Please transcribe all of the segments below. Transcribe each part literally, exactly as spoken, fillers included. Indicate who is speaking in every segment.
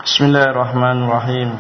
Speaker 1: Bismillahirrahmanirrahim.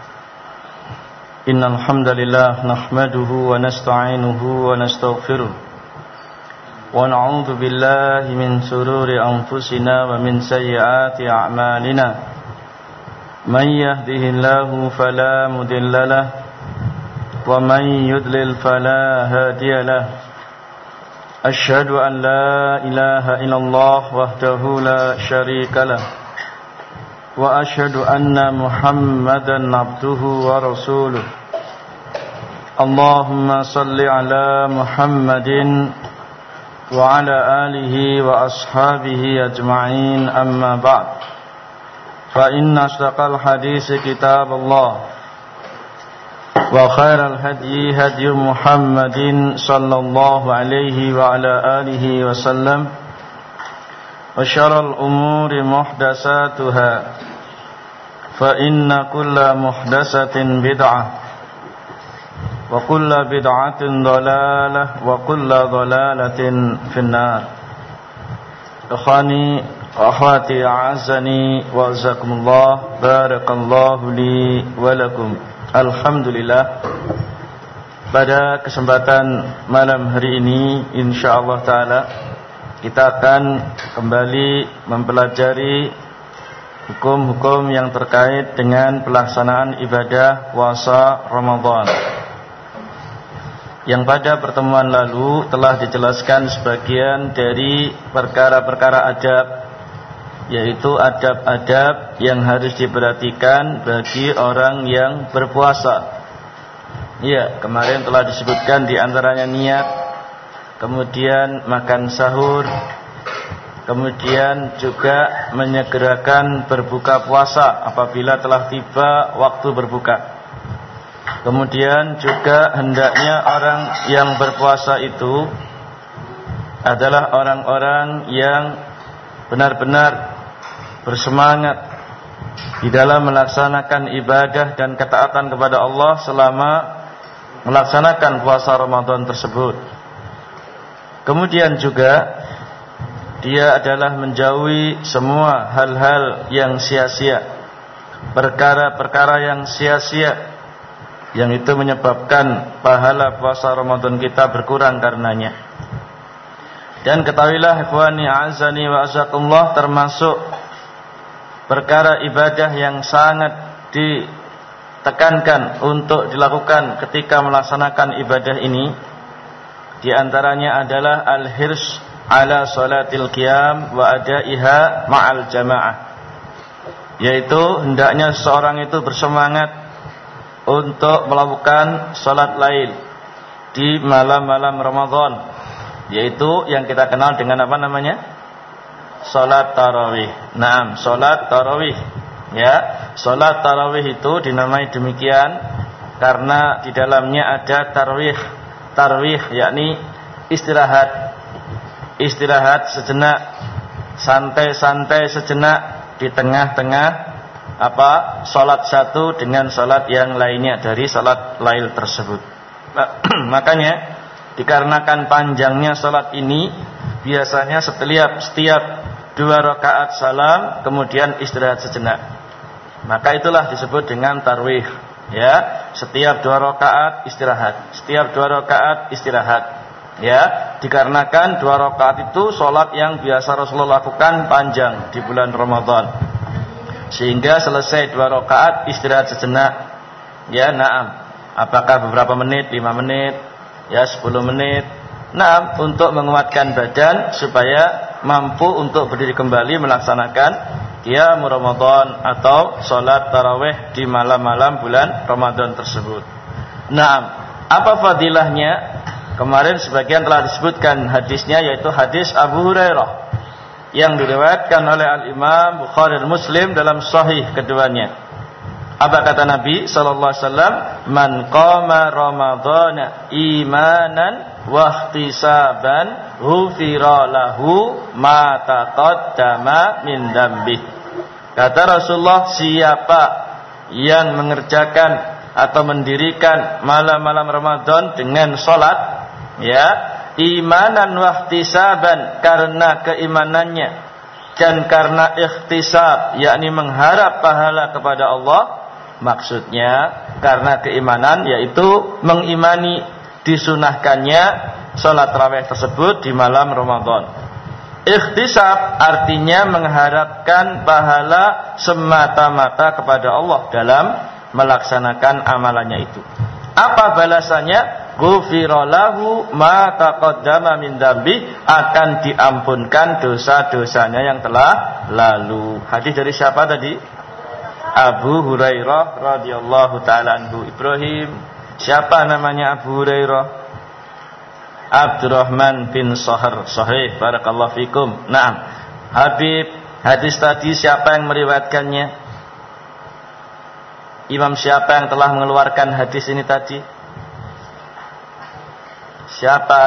Speaker 1: Innal hamdalillah nahmaduhu wa nasta'inuhu wa nastaghfiruh. Wa na'udzu billahi min shururi anfusina wa min sayyiati a'malina. Man yahdihillahu fala mudilla lahu wa man yudlil fala hadiya lahu. Asyhadu an la ilaha illallah wahdahu la syarika lahu. Wa asyhadu anna Muhammadan abduhu wa rasuluh. Allahumma salli ala Muhammadin wa ala alihi wa ashabihi ajma'in, amma ba'd. Fa inna asdaqal hadisi kitabullah wa khairal hadyi hadyu Muhammadin sallallahu alaihi wa ala alihi wa sallam. Wa syarrul umuri muhdatsatuha fa inna kulla muhdatsatin bid'ah wa kulla bid'atin dhalalah wa kulla dhalalatin finnar. Ikhwani wa akhwati a'azzani wa azakumullah, barakallahu li wa lakum. Alhamdulillah, pada kesempatan malam hari ini insyaallah taala kita akan kembali mempelajari hukum-hukum yang terkait dengan pelaksanaan ibadah puasa Ramadan, yang pada pertemuan lalu telah dijelaskan sebagian dari perkara-perkara adab, yaitu adab-adab yang harus diperhatikan bagi orang yang berpuasa. Ya, kemarin telah disebutkan di antaranya niat, kemudian makan sahur, kemudian juga menyegerakan berbuka puasa apabila telah tiba waktu berbuka. Kemudian juga hendaknya orang yang berpuasa itu adalah orang-orang yang benar-benar bersemangat di dalam melaksanakan ibadah dan ketaatan kepada Allah selama melaksanakan puasa Ramadan tersebut. Kemudian juga dia adalah menjauhi semua hal-hal yang sia-sia, perkara-perkara yang sia-sia, yang itu menyebabkan pahala puasa Ramadan kita berkurang karenanya. Dan ketahuilah ikhwani a'azani wa azakumullah, termasuk perkara ibadah yang sangat ditekankan untuk dilakukan ketika melaksanakan ibadah ini, di antaranya adalah al-hirs ala salatil qiyam wa adaiha ma'al jamaah, yaitu hendaknya seorang itu bersemangat untuk melakukan salat lail di malam-malam Ramadan, yaitu yang kita kenal dengan apa namanya? Salat tarawih. Naam, salat tarawih. Ya, salat tarawih itu dinamai demikian karena di dalamnya ada tarwih. Tarwih yakni istirahat, istirahat sejenak, santai-santai sejenak di tengah-tengah apa salat satu dengan salat yang lainnya dari salat lail tersebut. Nah, makanya dikarenakan panjangnya salat ini, biasanya setiap setiap dua rakaat salam kemudian istirahat sejenak, maka itulah disebut dengan tarwih. Ya, setiap dua rakaat istirahat, setiap dua rakaat istirahat. Ya, dikarenakan dua rakaat itu sholat yang biasa Rasulullah lakukan panjang di bulan Ramadan, sehingga selesai dua rakaat istirahat sejenak. Ya, naam. Apakah beberapa menit, lima menit, ya sepuluh menit. Naam, untuk menguatkan badan supaya mampu untuk berdiri kembali melaksanakan qiyam Ramadan atau salat tarawih di malam-malam bulan Ramadan tersebut. Naam, apa fadilahnya? Kemarin sebagian telah disebutkan hadisnya, yaitu hadis Abu Hurairah yang diriwayatkan oleh Al-Imam Bukhari dan Muslim dalam sahih keduanya. Apa kata Nabi sallallahu alaihi wasallam? Man qama ramadhana imanan wa ihtisaban ghufira lahu ma taqaddama min dambi. Kata Rasulullah, siapa yang mengerjakan atau mendirikan malam-malam Ramadan dengan salat, ya, imanan wa ihtisaban, karena keimanannya dan karena ikhtisab, yakni mengharap pahala kepada Allah, maksudnya karena keimanan, yaitu mengimani disunahkannya salat tarawih tersebut di malam Ramadan. Ikhtisab artinya mengharapkan pahala semata-mata kepada Allah dalam melaksanakan amalannya itu. Apa balasannya? Ghufira lahu ma taqaddama min dzambi, akan diampunkan dosa-dosanya yang telah lalu. Hadis dari siapa tadi? Abu Hurairah radhiyallahu taala anhu. Ibrahim, siapa namanya Abu Hurairah? Abdurrahman bin Sahar. Sahih, barakallahu fikum. Naam. Habib, hadis tadi siapa yang meriwayatkannya? Imam siapa yang telah mengeluarkan hadis ini tadi? Siapa?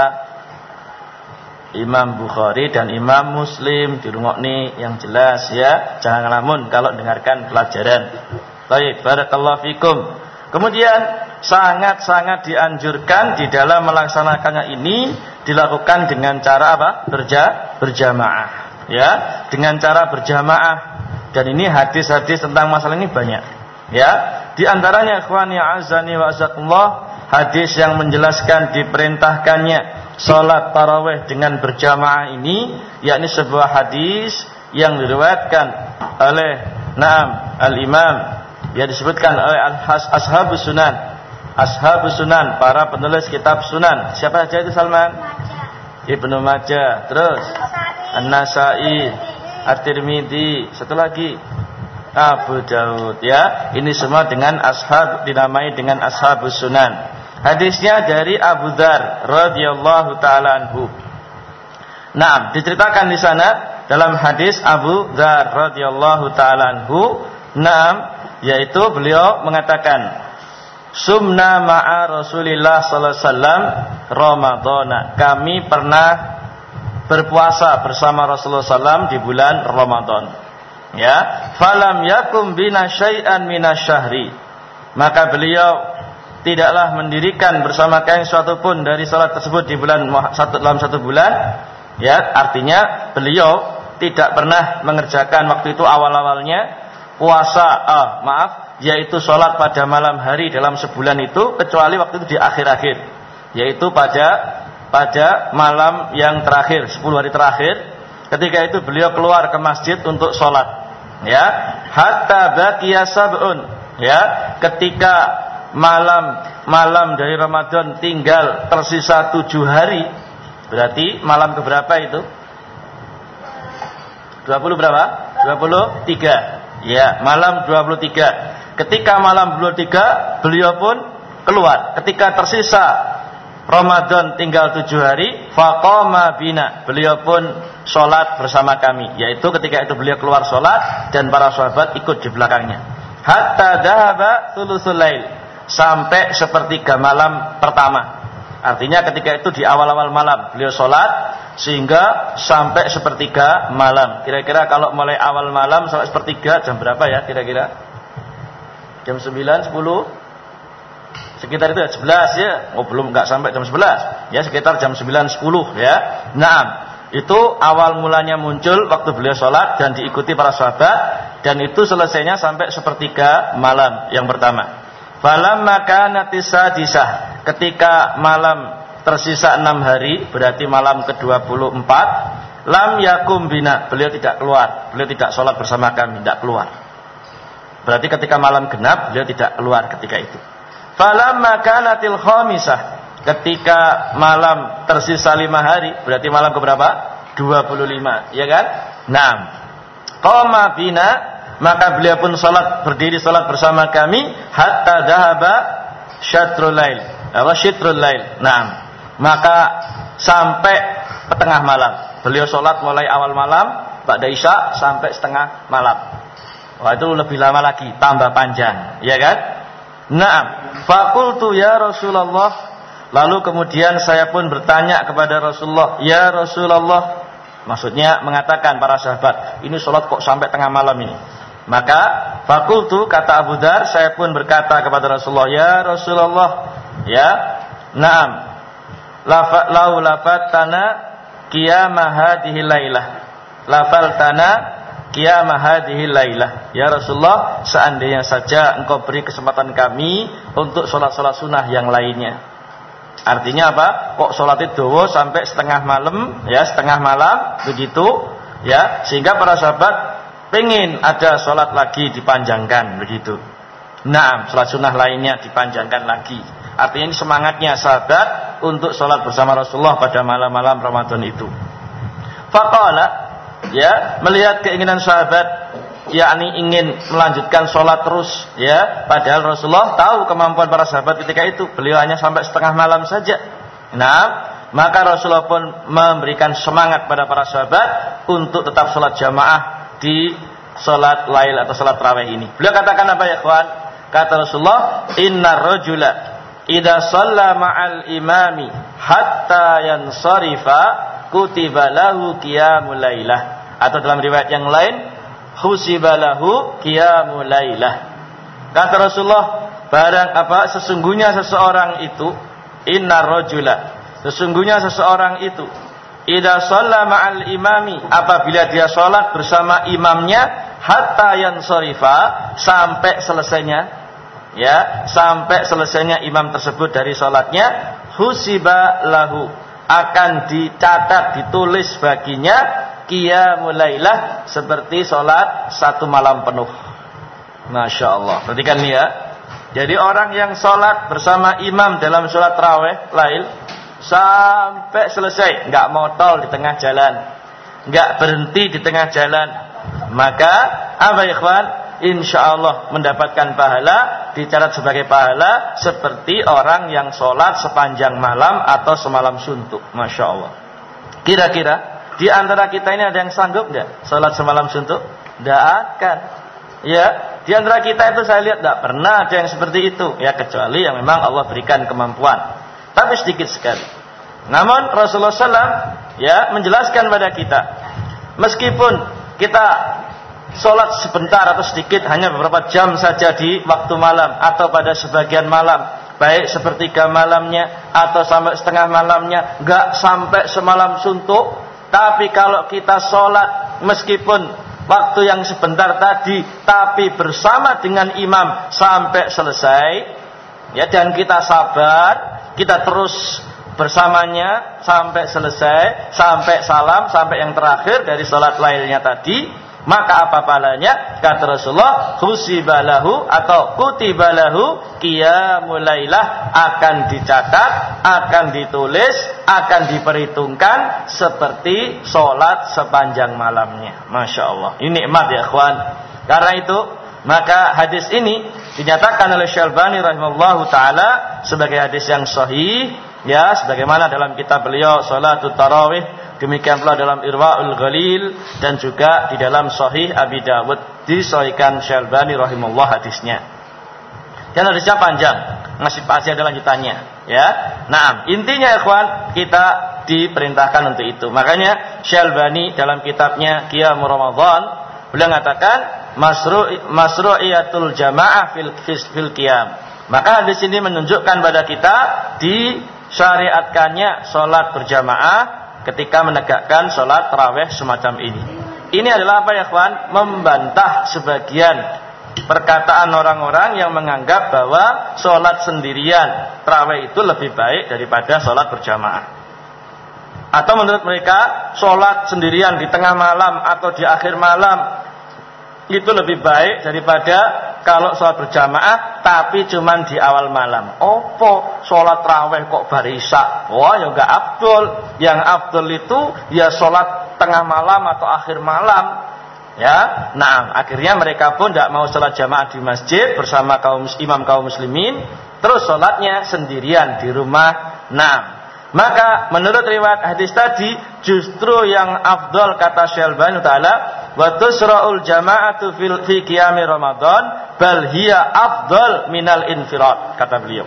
Speaker 1: Imam Bukhari dan Imam Muslim. Dirungokni yang jelas ya, jangan ngelamun kalau dengarkan pelajaran. Baik, barakallahu fikum. Kemudian sangat-sangat dianjurkan di dalam melaksanakannya ini dilakukan dengan cara apa? Berja, berjamaah. Ya, dengan cara berjamaah. Dan ini hadis-hadis tentang masalah ini banyak. Ya, di antaranya ikhwani azani wa azakumullah, hadis yang menjelaskan diperintahkannya salat tarawih dengan berjamaah ini, yakni sebuah hadis yang diriwayatkan oleh Naam al-Imam, yang disebutkan oleh Ashabus Sunan. Ashabus Sunan, para penulis kitab Sunan. Siapa saja itu Salman? Ibnu Majah, terus An-Nasa'i, At-Tirmidzi, satu lagi Abu Daud, ya. Ini semua dengan ashab, dinamai dengan Ashabus Sunan. Hadisnya dari Abu Dzar radhiyallahu taala anhu. Naam, diceritakan di sana dalam hadis Abu Dzar radhiyallahu taala anhu, naam, yaitu beliau mengatakan, "Sumna ma'a Rasulillah sallallahu alaihi wasallam Ramadhana." Kami pernah berpuasa bersama Rasulullah sallallahu alaihi wasallam di bulan Ramadan. Ya, falam yakum bina syai'an minasyahri. Maka beliau tidaklah mendirikan bersama kalian suatu pun dari salat tersebut di bulan satu dalam satu bulan. Ya, artinya beliau tidak pernah mengerjakan waktu itu awal-awalnya puasa, ah, maaf, yaitu salat pada malam hari dalam sebulan itu, kecuali waktu itu di akhir-akhir, yaitu pada pada malam yang terakhir, sepuluh hari terakhir. Ketika itu beliau keluar ke masjid untuk salat. Ya, hatta baqiya sab'un. Ya, ketika malam malam dari Ramadan tinggal tersisa tujuh hari, berarti malam keberapa itu? dua puluh berapa? dua puluh tiga. Ya, malam dua puluh tiga. Ketika malam dua puluh tiga, beliau pun keluar. Ketika tersisa Ramadan tinggal tujuh hari, faqama bina, beliau pun sholat bersama kami. Yaitu ketika itu beliau keluar sholat dan para sahabat ikut di belakangnya. Hatta dhahaba thuluthul lail, sampai sepertiga malam pertama. Artinya ketika itu di awal-awal malam beliau sholat sehingga sampai sepertiga malam. Kira-kira kalau mulai awal malam sampai sepertiga jam berapa ya kira-kira? Jam sembilan, sepuluh? Sekitar itu ya, sebelas ya. Oh, belum, enggak sampai jam sebelas. Ya, sekitar jam sembilan, sepuluh ya. Naam. Itu awal mulanya muncul waktu beliau sholat dan diikuti para sahabat, dan itu selesainya sampai sepertiga malam yang pertama. Falamma kanatis sadisah, ketika malam tersisa enam hari, berarti malam ke dua puluh empat, lam yakum bina, beliau tidak keluar, beliau tidak sholat bersama kami, tidak keluar. Berarti ketika malam genap beliau tidak keluar ketika itu. Falamma kanatil khamisah, ketika malam tersisa lima hari, berarti malam ke berapa? dua puluh lima, ya kan? Naam. Qama bina, maka beliau pun salat, berdiri salat bersama kami hatta dhahaba syatrul lail. Apa syatrul lail? Naam. Maka sampai tengah malam. Beliau salat mulai awal malam, ba'da isya sampai setengah malam. Wah, itu lebih lama lagi, tambah panjang, ya kan? Naam. Faqultu ya Rasulullah, lalu kemudian saya pun bertanya kepada Rasulullah, ya Rasulullah, maksudnya mengatakan para sahabat, ini sholat kok sampai tengah malam ini. Maka fakultu, kata Abu Dzar, saya pun berkata kepada Rasulullah, ya Rasulullah, ya, naam, lau lafatana qiyamah hadhihi lailah. lafaltana qiyamah hadhihi lailah. Ya Rasulullah, seandainya saja engkau beri kesempatan kami untuk sholat-sholat sunnah yang lainnya. Artinya apa? Kok sholat itu dawa sampai setengah malam, ya setengah malam begitu, ya sehingga para sahabat pengen ada sholat lagi dipanjangkan begitu. Nah, sholat sunnah lainnya dipanjangkan lagi. Artinya ini semangatnya sahabat untuk sholat bersama Rasulullah pada malam-malam Ramadan itu. Faqala, ya melihat keinginan sahabat, yakni ingin melanjutkan sholat terus, ya padahal Rasulullah tahu kemampuan para sahabat ketika itu, beliau hanya sampai setengah malam saja. Nah, maka Rasulullah pun memberikan semangat pada para sahabat untuk tetap sholat jamaah di sholat lail atau sholat tarawih ini. Beliau katakan apa ya kawan? Kata Rasulullah, innar rajula idza shalla ma'al imami hatta yansarifa kutiba lahu qiyamul lailah. Atau dalam riwayat yang lain, husiba lahu qiyamul lailah. Kata Rasulullah, barang apa sesungguhnya seseorang itu, innar rajula, sesungguhnya seseorang itu idza shalla ma'al imami, apabila dia salat bersama imamnya, hatta yansarifa, sampai selesainya, ya sampai selesainya imam tersebut dari salatnya, husiba lahu, akan dicatat, ditulis baginya qiyamul lailah, seperti salat satu malam penuh. Masya Allah. Perhatikan nih ya. Jadi orang yang salat bersama imam dalam salat tarawih lail sampai selesai, enggak motol di tengah jalan, enggak berhenti di tengah jalan, maka apa ya ikhwan? Insyaallah mendapatkan pahala, dicatat sebagai pahala seperti orang yang sholat sepanjang malam atau semalam suntuk. Masya Allah. Kira-kira di antara kita ini ada yang sanggup nggak sholat semalam suntuk? Tidak akan. Ya, di antara kita itu saya lihat tidak pernah ada yang seperti itu. Ya kecuali yang memang Allah berikan kemampuan. Tapi sedikit sekali. Namun Rasulullah shallallahu alaihi wasallam ya menjelaskan pada kita, meskipun kita sholat sebentar atau sedikit, hanya beberapa jam saja di waktu malam atau pada sebagian malam, baik sepertiga malamnya atau sampai setengah malamnya, enggak sampai semalam suntuk. Tapi kalau kita sholat meskipun waktu yang sebentar tadi, tapi bersama dengan imam sampai selesai, ya dan kita sabar, kita terus bersamanya sampai selesai, sampai salam, sampai yang terakhir dari sholat lailnya tadi, maka apa pahalanya? Kata Rasulullah, husibalahu atau kutibalahu qiyamul lailah, akan dicatat, akan ditulis, akan diperhitungkan seperti sholat sepanjang malamnya. Masya Allah. Ini nikmat ya ikhwan. Karena itu maka hadis ini dinyatakan oleh Syalbani rahimahullahu taala sebagai hadis yang sahih, ya sebagaimana dalam kitab beliau Shalatut Tarawih, demikian pula dalam Irwaul Ghalil, dan juga di dalam Sahih Abi Dawud disahihkan Syalbani rahimahullah hadisnya. Dan hadisnya panjang, masih pasti ada lanjutannya, ya. Nah, intinya ikhwan, kita diperintahkan untuk itu. Makanya Syalbani dalam kitabnya Qiyamul Ramadan beliau mengatakan masru' masru'iyatul jamaah fil fil qiyam. Maka hadis ini menunjukkan pada kita disyariatkannya salat berjamaah ketika menegakkan sholat tarawih semacam ini. Ini adalah apa ya kawan? Membantah sebagian perkataan orang-orang yang menganggap bahwa sholat sendirian tarawih itu lebih baik daripada sholat berjamaah. Atau menurut mereka sholat sendirian di tengah malam atau di akhir malam itu lebih baik daripada kalau sholat berjamaah tapi cuman di awal malam. Opo sholat tarawih kok barisa? Wah ya enggak afdol. Yang afdol itu ya sholat tengah malam atau akhir malam. Ya, nah akhirnya mereka pun tidak mau sholat jamaah di masjid bersama kaum imam kaum muslimin, terus sholatnya sendirian di rumah. Nah, maka menurut riwayat hadis tadi justru yang afdol kata Syalbani taala, wa tusra'ul jama'atu fil fi qiyami Ramadan bal hiya afdal minal infirad, kata beliau.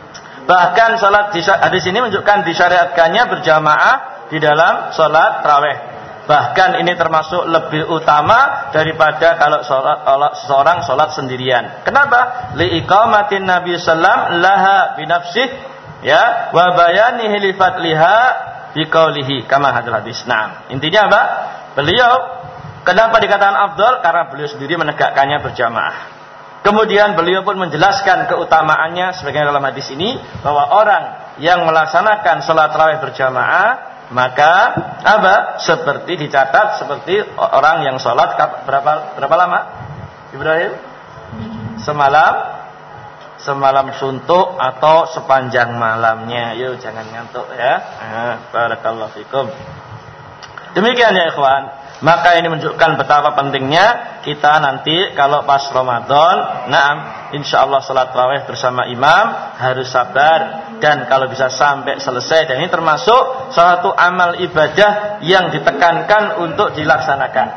Speaker 1: Bahkan salat di hadis ini menunjukkan disyariatkannya berjamaah di dalam salat tarawih. Bahkan ini termasuk lebih utama daripada kalau salat seseorang salat sendirian. Kenapa? Li iqamatin Nabi sallam laha bi nafsihi, ya, wa bayanihi li fadliha bi qaulihi kama hadal hadis. Nah, intinya apa? Beliau kenapa dikatakan afdal? Karena beliau sendiri menegakkannya berjamaah. Kemudian beliau pun menjelaskan keutamaannya sebagaimana dalam hadis ini bahwa orang yang melaksanakan salat tarawih berjamaah maka apa? Seperti dicatat seperti orang yang salat berapa berapa lama? Ibrahim? Semalam semalam suntuk atau sepanjang malamnya. Yuk jangan ngantuk ya. Nah, barakallahu fikum. Demikian ya ikhwan. Maka ini menunjukkan betapa pentingnya kita nanti kalau pas Ramadan, naam, insyaallah salat tarawih bersama imam harus sabar dan kalau bisa sampai selesai, dan ini termasuk salah satu amal ibadah yang ditekankan untuk dilaksanakan.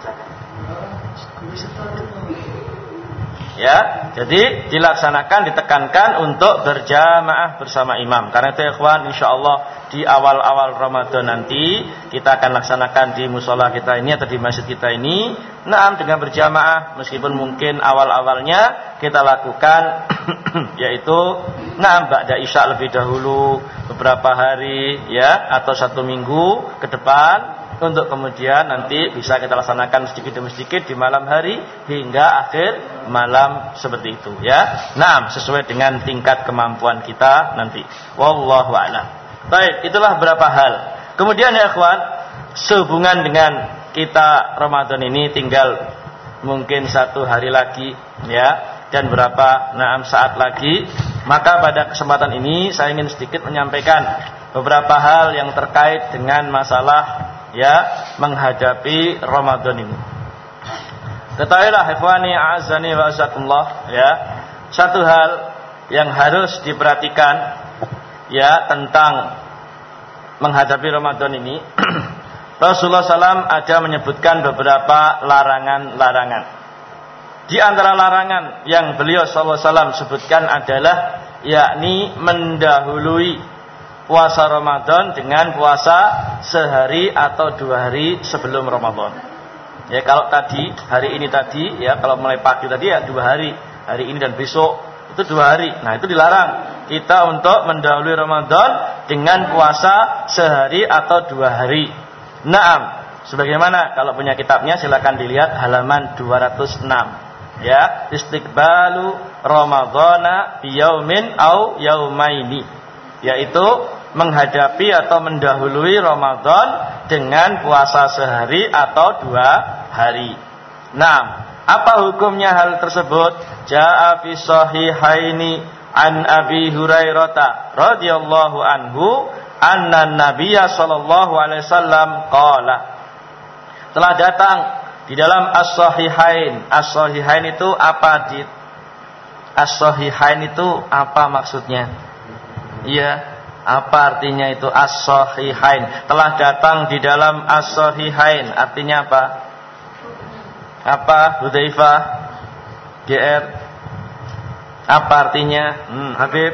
Speaker 1: Ya, jadi dilaksanakan, ditekankan untuk berjamaah bersama imam. Karena itu ikhwan, insyaallah di awal-awal Ramadan nanti kita akan laksanakan di musola kita ini atau di masjid kita ini, naam, dengan berjamaah, meskipun mungkin awal-awalnya kita lakukan yaitu naam ba'da isya lebih dahulu beberapa hari ya atau satu minggu ke depan, untuk kemudian nanti bisa kita laksanakan sedikit demi sedikit di malam hari hingga akhir malam seperti itu ya. Naam, sesuai dengan tingkat kemampuan kita nanti. Wallahu a'lam. Baik, itulah beberapa hal. Kemudian ya ikhwan, sehubungan dengan kita Ramadan ini tinggal mungkin satu hari lagi ya, dan berapa naam saat lagi, maka pada kesempatan ini saya ingin sedikit menyampaikan beberapa hal yang terkait dengan masalah ya menghadapi Ramadan ini. Ketahuilah ikhwani a'azzani wa azakumullah ya, satu hal yang harus diperhatikan ya tentang menghadapi Ramadan ini. Rasulullah shallallahu alaihi wasallam ada menyebutkan beberapa larangan-larangan. Di antara larangan yang beliau shallallahu alaihi wasallam sebutkan adalah yakni mendahului puasa Ramadan dengan puasa sehari atau dua hari sebelum Ramadan. Ya kalau tadi, hari ini tadi, ya kalau mulai pagi tadi ya dua hari, hari ini dan besok itu dua hari. Nah itu dilarang kita untuk mendahului Ramadan dengan puasa sehari atau dua hari. Naam, sebagaimana kalau punya kitabnya silakan dilihat halaman dua ratus enam. Ya, istiqbalu Ramadhana biyaumin au yaumaini, yaitu menghadapi atau mendahului Ramadan dengan puasa sehari atau dua hari. Nah, apa hukumnya hal tersebut? Jaa fi sahihaini an Abi Hurairah radhiyallahu anhu anna Nabiyya sallallahu alaihi wasallam qala. Telah datang di dalam as-sahihain. As-sahihain itu apa di As-sahihain itu apa maksudnya? Iya. Apa artinya itu as-sahihain? Telah datang di dalam as-sahihain. Artinya apa? Apa Hudzaifah? G R. Apa artinya? Hmm, Habib.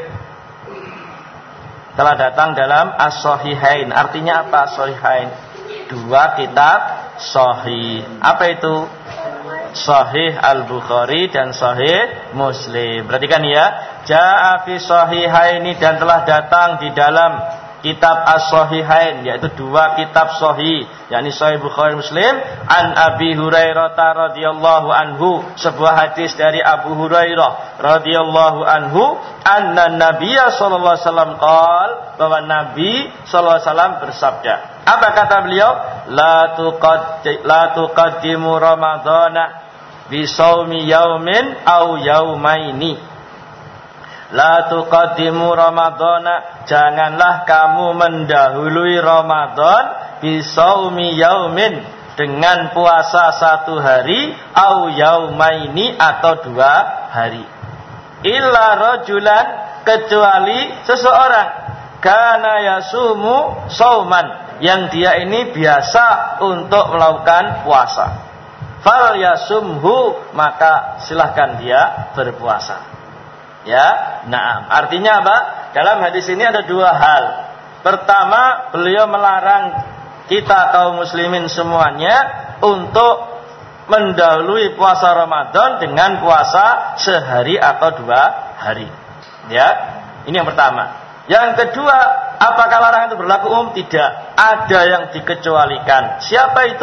Speaker 1: Telah datang dalam as-sahihain. Artinya apa as-sahihain? Dua kitab sahih. Apa itu? Sahih Al-Bukhari dan Sahih Muslim. Perhatikan ya. Ja'a fi sahihaini, dan telah datang di dalam kitab as-sahihain, yaitu dua kitab sahih, yakni Sahih Bukhari Muslim, an Abi Hurairah radhiyallahu anhu, sebuah hadis dari Abu Hurairah radhiyallahu anhu, anna Nabiyya sallallahu alaihi wasallam qaal, bahwa Nabi sallallahu alaihi wasallam bersabda. Apa kata beliau? La tuqaddi la tuqaddimu ramadhana bi shaumi yaumin au yaumaini. La tuqaddimu ramadhana, janganlah kamu mendahului Ramadan bi shaumi yaumin, dengan puasa satu hari, au yaumaini atau dua hari. Illa rajulan, kecuali seseorang, kana yasumu sauman, yang dia ini biasa untuk melakukan puasa. Fal yasumhu, maka silahkan dia berpuasa. Ya, nah, artinya apa? Dalam hadis ini ada dua hal. Pertama, beliau melarang kita kaum muslimin semuanya untuk mendahului puasa Ramadan dengan puasa sehari atau dua hari. Ya, ini yang pertama. Yang kedua, apakah larangan itu berlaku umum? Tidak. Ada yang dikecualikan. Siapa itu?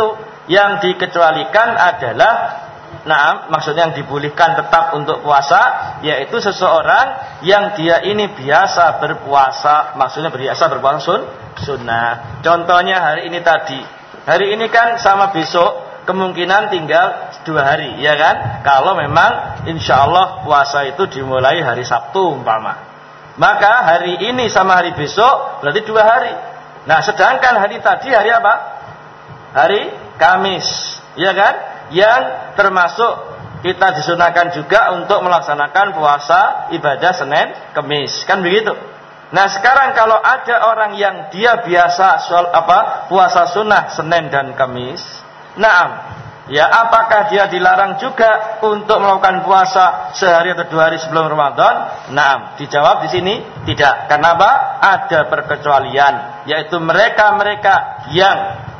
Speaker 1: Yang dikecualikan adalah, nah, maksudnya yang dibolehkan tetap untuk puasa, yaitu seseorang yang dia ini biasa berpuasa, maksudnya biasa berpuasa sun, sunnah. Contohnya hari ini tadi, hari ini kan sama besok kemungkinan tinggal dua hari, ya kan? Kalau memang insya Allah puasa itu dimulai hari Sabtu umpama, maka hari ini sama hari besok berarti dua hari. Nah, sedangkan hari tadi hari apa? Hari Kamis, ya kan? Yang termasuk kita disunahkan juga untuk melaksanakan puasa ibadah Senin Kamis, kan begitu? Nah, sekarang kalau ada orang yang dia biasa soal apa puasa sunnah Senin dan Kamis, naam, ya apakah dia dilarang juga untuk melakukan puasa sehari atau dua hari sebelum Ramadan? Naam, dijawab di sini tidak. Karena apa? Ada perkecualian, yaitu mereka-mereka yang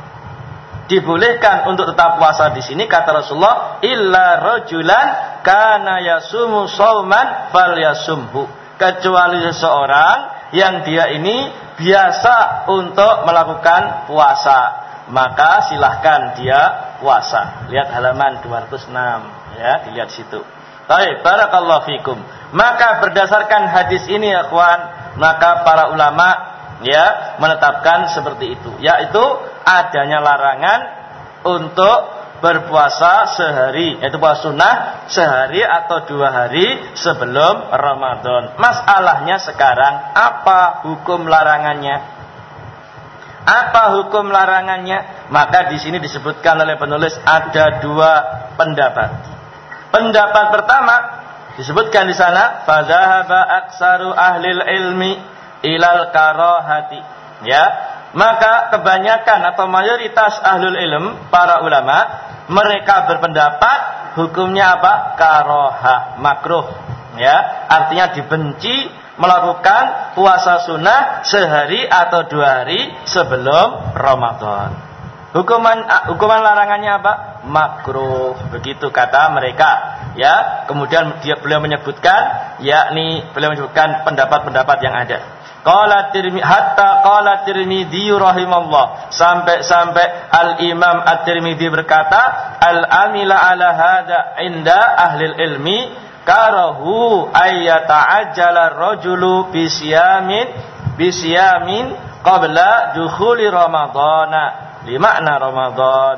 Speaker 1: dibolehkan untuk tetap puasa di sini, kata Rasulullah, illa rajulan kana yasumu shauman falyasumhu, kecuali seseorang yang dia ini biasa untuk melakukan puasa, maka silahkan dia puasa. Lihat halaman dua ratus enam, ya, dilihat situ. Baik, barakallahu fikum. Maka berdasarkan hadis ini ya kawan, maka para ulama ya menetapkan seperti itu, yaitu adanya larangan untuk berpuasa sehari, yaitu puasa sunnah sehari atau dua hari sebelum Ramadan. Masalahnya sekarang apa hukum larangannya? Apa hukum larangannya? Maka di sini disebutkan oleh penulis ada dua pendapat. Pendapat pertama disebutkan di sana, fadzahaba aksaru ahlil ilmi ilal karahati, ya, maka kebanyakan atau mayoritas ahlul ilm, para ulama, mereka berpendapat hukumnya apa? Karahah, makruh, ya, artinya dibenci melakukan puasa sunnah sehari atau dua hari sebelum Ramadan. Hukuman hukuman larangannya apa? Makruh, begitu kata mereka, ya. Kemudian dia beliau menyebutkan, yakni beliau menyebutkan pendapat-pendapat yang ada. Qala Tirmidzi, hatta qala Tirmidzi rahimallah, sampai-sampai Al-Imam At-Tirmidzi berkata, al-amila ala hadza inda ahli ilmi karahu ayyata'ajjala rajulu bisyamin bisyamin qabla dukhuli ramadhana li makna Ramadan.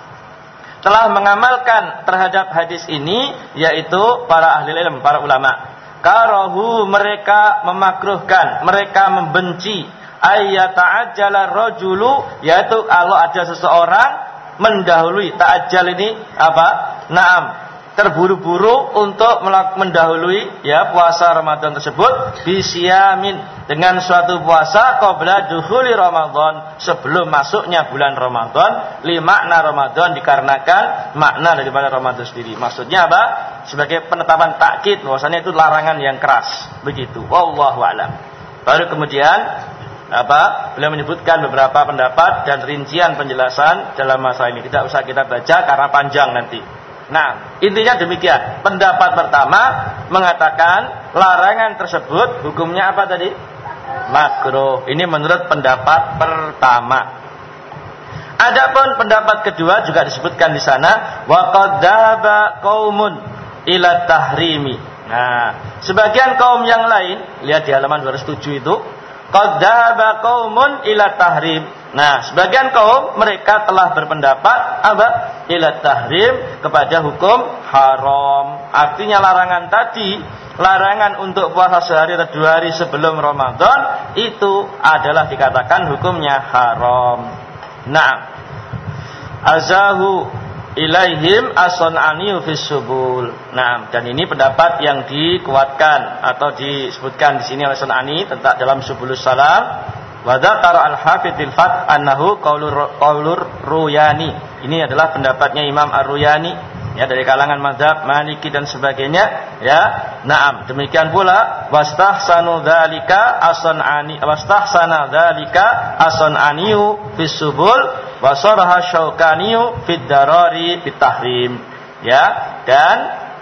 Speaker 1: Telah mengamalkan terhadap hadis ini, yaitu para ahli ilmu, para ulama. Karahu, mereka memakruhkan, mereka membenci, ayyata'ajjala rajulu, yaitu kalau ada seseorang mendahului. Ta'ajjal ini apa? Naam, terburu-buru untuk mendahului, ya, puasa Ramadan tersebut bisyamin, dengan suatu puasa qabla dukhuli Ramadan, sebelum masuknya bulan Ramadan, li makna Ramadan, dikarenakan makna daripada Ramadan sendiri. Maksudnya apa? Sebagai penetapan takkid bahwasanya itu larangan yang keras, begitu. Wallahu a'lam. Baru kemudian apa? Beliau menyebutkan beberapa pendapat dan rincian penjelasan dalam masalah ini. Tidak usah kita baca karena panjang nanti. Nah, intinya demikian. Pendapat pertama mengatakan larangan tersebut hukumnya apa tadi? Makruh. Ini menurut pendapat pertama. Adapun pendapat kedua juga disebutkan di sana, wa qad dhahaba qaumun ila tahrimi. Nah, sebagian kaum yang lain, lihat di halaman dua ratus tujuh itu, qad dhahaba qaumun ila tahrim. Nah, sebagian kaum mereka telah berpendapat apa? Ila tahrim, kepada hukum haram. Artinya larangan tadi, larangan untuk puasa sehari atau dua hari sebelum Ramadan, itu adalah dikatakan hukumnya haram. Nah, azahu ilaihim as-Sun'ani fi subul. Nah, dan ini pendapat yang dikuatkan atau disebutkan di sini oleh Sun'ani tentang dalam Subulus Salam. Wa dzakara al-Hafidz al-Fath annahu qaulur qaulur Ruyani. Ini adalah pendapatnya Imam Ar-Ruyani, ya, dari kalangan mazhab Maliki dan sebagainya, ya. Naam, demikian pula wastahsanu dzalika as-Sun'ani wastahsana dzalika as-Sun'aniyu fi subul wa saraha Syaukaniyu fid darari fit tahrim, ya. Dan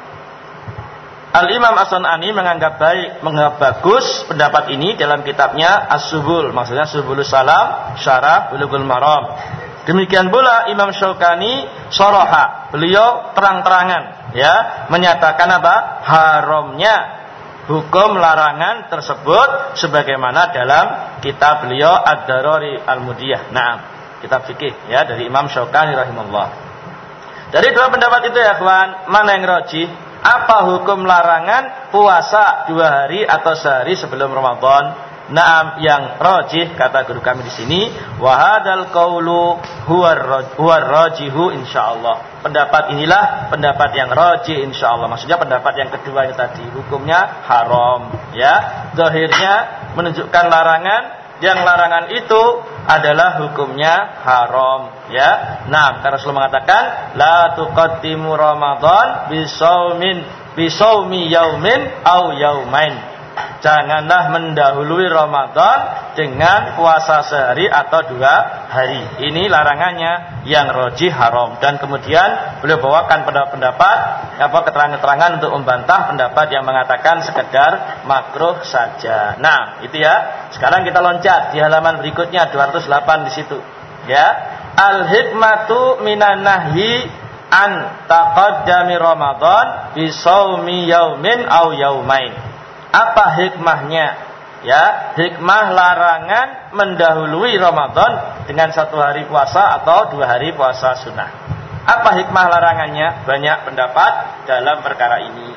Speaker 1: Al-Imam As-Sun'ani menganggap baik, menganggap bagus pendapat ini dalam kitabnya As-Subul, maksudnya Subulus Salam, Syarah Bulughul Maram. Demikian pula Imam Syaukani sharaha, beliau terang-terangan ya menyatakan apa? Haramnya hukum larangan tersebut sebagaimana dalam kitab beliau Ad-Darari Al-Mudiyah. Naam, kitab fikih ya dari Imam Syaukani rahimahullah. Dari dua pendapat itu ya kawan, mana yang rajih? Apa hukum larangan puasa dua hari atau sehari sebelum Ramadan? Naam, yang rajih kata guru kami di sini, wa hadzal qaulu huwa rajihu insyaallah. Pendapat inilah pendapat yang rajih insyaallah. Maksudnya pendapat yang kedua ini tadi hukumnya haram ya. Zahirnya menunjukkan larangan, yang larangan itu adalah hukumnya haram ya. Nah, karena Rasul mengatakan la tuqaddimu Ramadan bisaumin bisaumi yaumin au yaumain. Janganlah mendahului Ramadan dengan puasa sehari atau dua hari. Ini larangannya yang rajih haram. Dan kemudian beliau bawakan pendapat apa keterangan-keterangan untuk membantah pendapat yang mengatakan sekedar makruh saja. Nah, itu ya. Sekarang kita loncat di halaman berikutnya dua ratus delapan di situ. Ya. Al-hikmatu minan nahyi an taqaddami Ramadan bi shaumi yaumin au yaumain. Apa hikmahnya? Ya, hikmah larangan mendahului Ramadan dengan satu hari puasa atau dua hari puasa sunnah. Apa hikmah larangannya? Banyak pendapat dalam perkara ini.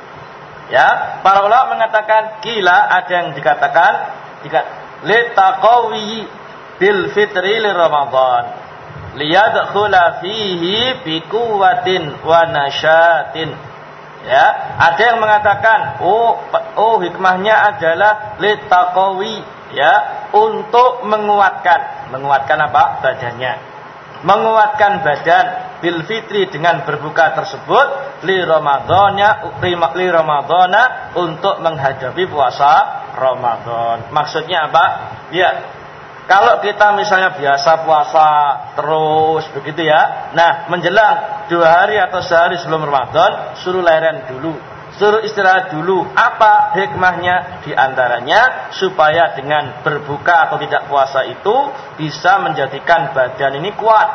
Speaker 1: Ya, para ulama mengatakan kila, ada yang dikatakan litaqawi bil fitri li Ramadan liyadkhula fihi bi quwwatin wa nasyatin. Ya, ada yang mengatakan oh oh hikmahnya adalah litaqawi ya, untuk menguatkan. Menguatkan apa? Badannya. Menguatkan badan bil fitri dengan berbuka tersebut li Ramadhannya li Ramadhana, untuk menghadapi puasa Ramadan. Maksudnya apa? Ya, kalau kita misalnya biasa puasa terus begitu ya, nah menjelang dua hari atau sehari sebelum Ramadan suruh leren dulu, suruh istirahat dulu. Apa hikmahnya? Di antaranya supaya dengan berbuka atau tidak puasa itu bisa menjadikan badan ini kuat,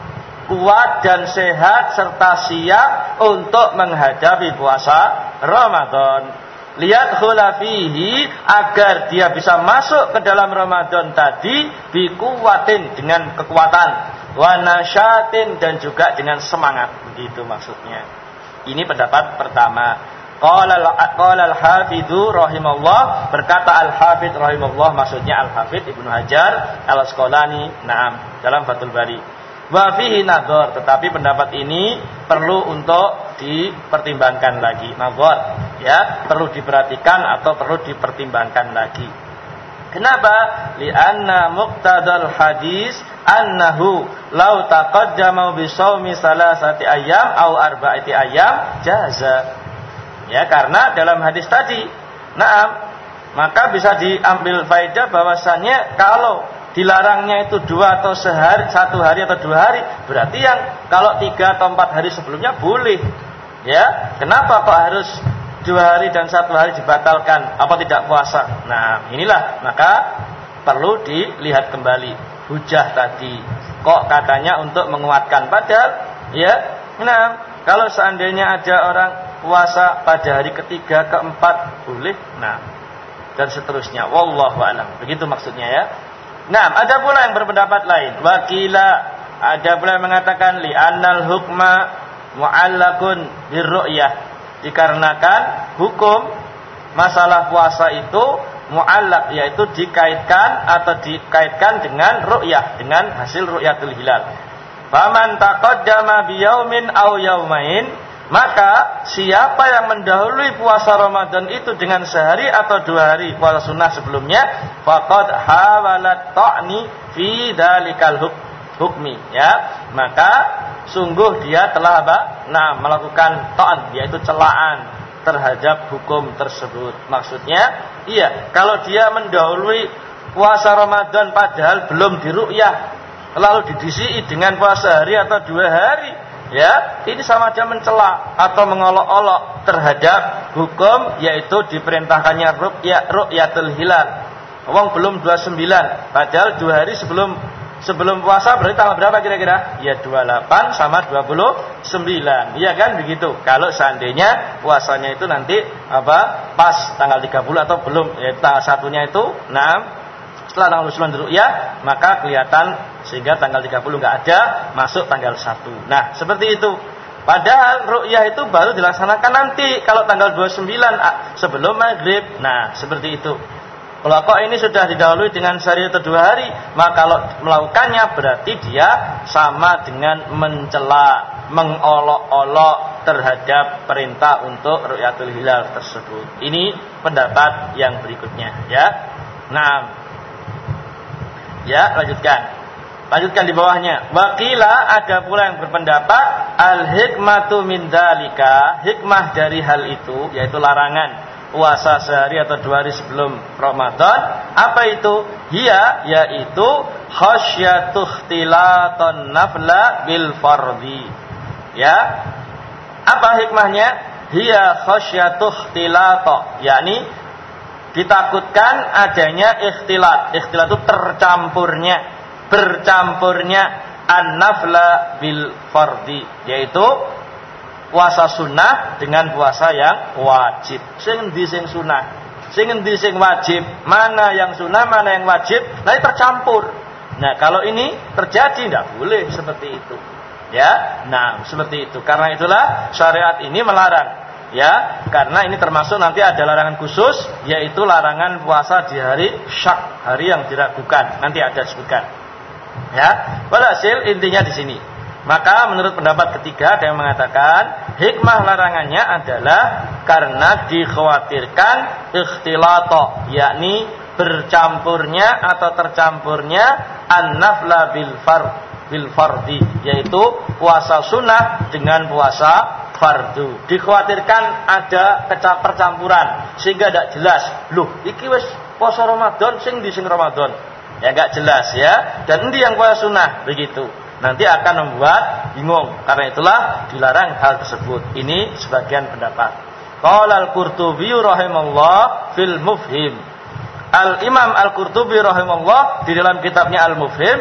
Speaker 1: kuat dan sehat serta siap untuk menghadapi puasa Ramadan. Lihat khulafihi, agar dia bisa masuk ke dalam Ramadan tadi bikuwatin, dengan kekuatan, wa nasyatin, dan juga dengan semangat. Begitu maksudnya. Ini pendapat pertama. Qala al-hafidhu rahimahullah, berkata al-hafidh rahimahullah, maksudnya al-hafidh Ibnu Hajar al-Asqalani, naam, dalam Fathul Bari. Wa fihi nadhar, tetapi pendapat ini perlu untuk dipertimbangkan lagi. Nadhar ya, perlu diperhatikan atau perlu dipertimbangkan lagi. Kenapa? Li'anna muqtadal hadis annahu law taqaddama bi shaumi salasati ayyam au arba'ati ayyam jaza. Ya, karena dalam hadis tadi, na'am, maka bisa diambil faedah bahwasannya kalau dilarangnya itu dua atau sehari, satu hari atau dua hari, berarti yang kalau tiga atau empat hari sebelumnya boleh. Ya, kenapa kok harus dua hari dan satu hari dibatalkan? Apa tidak puasa? Nah, inilah maka perlu dilihat kembali hujah tadi. Kok katanya untuk menguatkan, padahal ya, nah kalau seandainya ada orang puasa pada hari ketiga, keempat boleh, nah dan seterusnya. Wallahu a'lam. Begitu maksudnya ya. Nah, ada pula yang berpendapat lain. Wakila, ada pula yang mengatakan li annal hukma mu'allaqun birru'yah, dikarenakan hukum masalah puasa itu mu'allaq, yaitu dikaitkan atau dikaitkan dengan ru'yah, dengan hasil ru'yatul hilal. Faman taqaddama biyaumin aw yaumain, maka siapa yang mendahului puasa Ramadan itu dengan sehari atau dua hari puasa sunnah sebelumnya, faqad hawalat ta'ni fi dalikal hukmi, ya, maka sungguh dia telah apa? Nah, melakukan ta'n, yaitu celaan terhadap hukum tersebut. Maksudnya, iya, kalau dia mendahului puasa Ramadan padahal belum diru'yah, lalu didisi dengan puasa hari atau dua hari, ya, ini sama aja mencela atau mengolok-olok terhadap hukum, yaitu diperintahkannya ru'ya, ru'yatul hilal. Wong belum dua puluh sembilan, padahal dua hari sebelum sebelum puasa berarti tanggal berapa kira-kira? Ya dua puluh delapan sama dua puluh sembilan. Iya kan begitu. Kalau seandainya puasanya itu nanti apa? Pas tanggal tiga puluh atau belum, ya tanggal satunya itu enam. Setelah tanggal sembilan ru'yah, maka kelihatan sehingga tanggal tiga puluh enggak ada, masuk tanggal satu. Nah, seperti itu. Padahal ru'yah itu baru dilaksanakan nanti kalau tanggal dua puluh sembilan sebelum maghrib. Nah, seperti itu. Kalau kok ini sudah didahului dengan sehari atau dua hari, maka kalau melakukannya berarti dia sama dengan mencela, mengolok-olok terhadap perintah untuk ru'yatul hilal tersebut. Ini pendapat yang berikutnya, ya. Nah, ya lanjutkan. Lanjutkan di bawahnya. Waqila, ada pula yang berpendapat al-hikmatu min dzalika, hikmah dari hal itu yaitu larangan puasa sehari atau dua hari sebelum Ramadan. Apa itu? Hiya, yaitu khasyatu ikhtilaton nafla bil fardhi. Ya. Apa hikmahnya? Hiya khasyatu ikhtilato, yakni ditakutkan adanya ikhtilat. Ikhtilat itu tercampurnya, bercampurnya an-nafla bil fardhi, yaitu puasa sunnah dengan puasa yang wajib. Sing endi sing sunah, sing endi sing wajib, mana yang sunnah, mana yang wajib, nah tercampur. Nah, kalau ini terjadi tidak boleh seperti itu. Ya, nah seperti itu. Karena itulah syariat ini melarang. Ya, karena ini termasuk nanti ada larangan khusus, yaitu larangan puasa di hari syak, hari yang diragukan. Nanti ada disebutkan. Ya, walhasil intinya di sini. Maka menurut pendapat ketiga ada yang mengatakan hikmah larangannya adalah karena dikhawatirkan ikhtilato, yakni bercampurnya atau tercampurnya an-nafla bil fard bil fardi, yaitu puasa sunnah dengan puasa fardu. Dikhawatirkan ada percampuran sehingga tidak jelas. Loh, iki wis puasa Ramadan sing di sing Ramadan. Ya enggak jelas ya. Dan endi yang puasa sunnah begitu. Nanti akan membuat bingung. Karena itulah dilarang hal tersebut. Ini sebagian pendapat. Qala al-Qurtubi rahimallah fil Mufhim. Al-Imam Al-Qurtubi rahimallah di dalam kitabnya Al-Mufhim,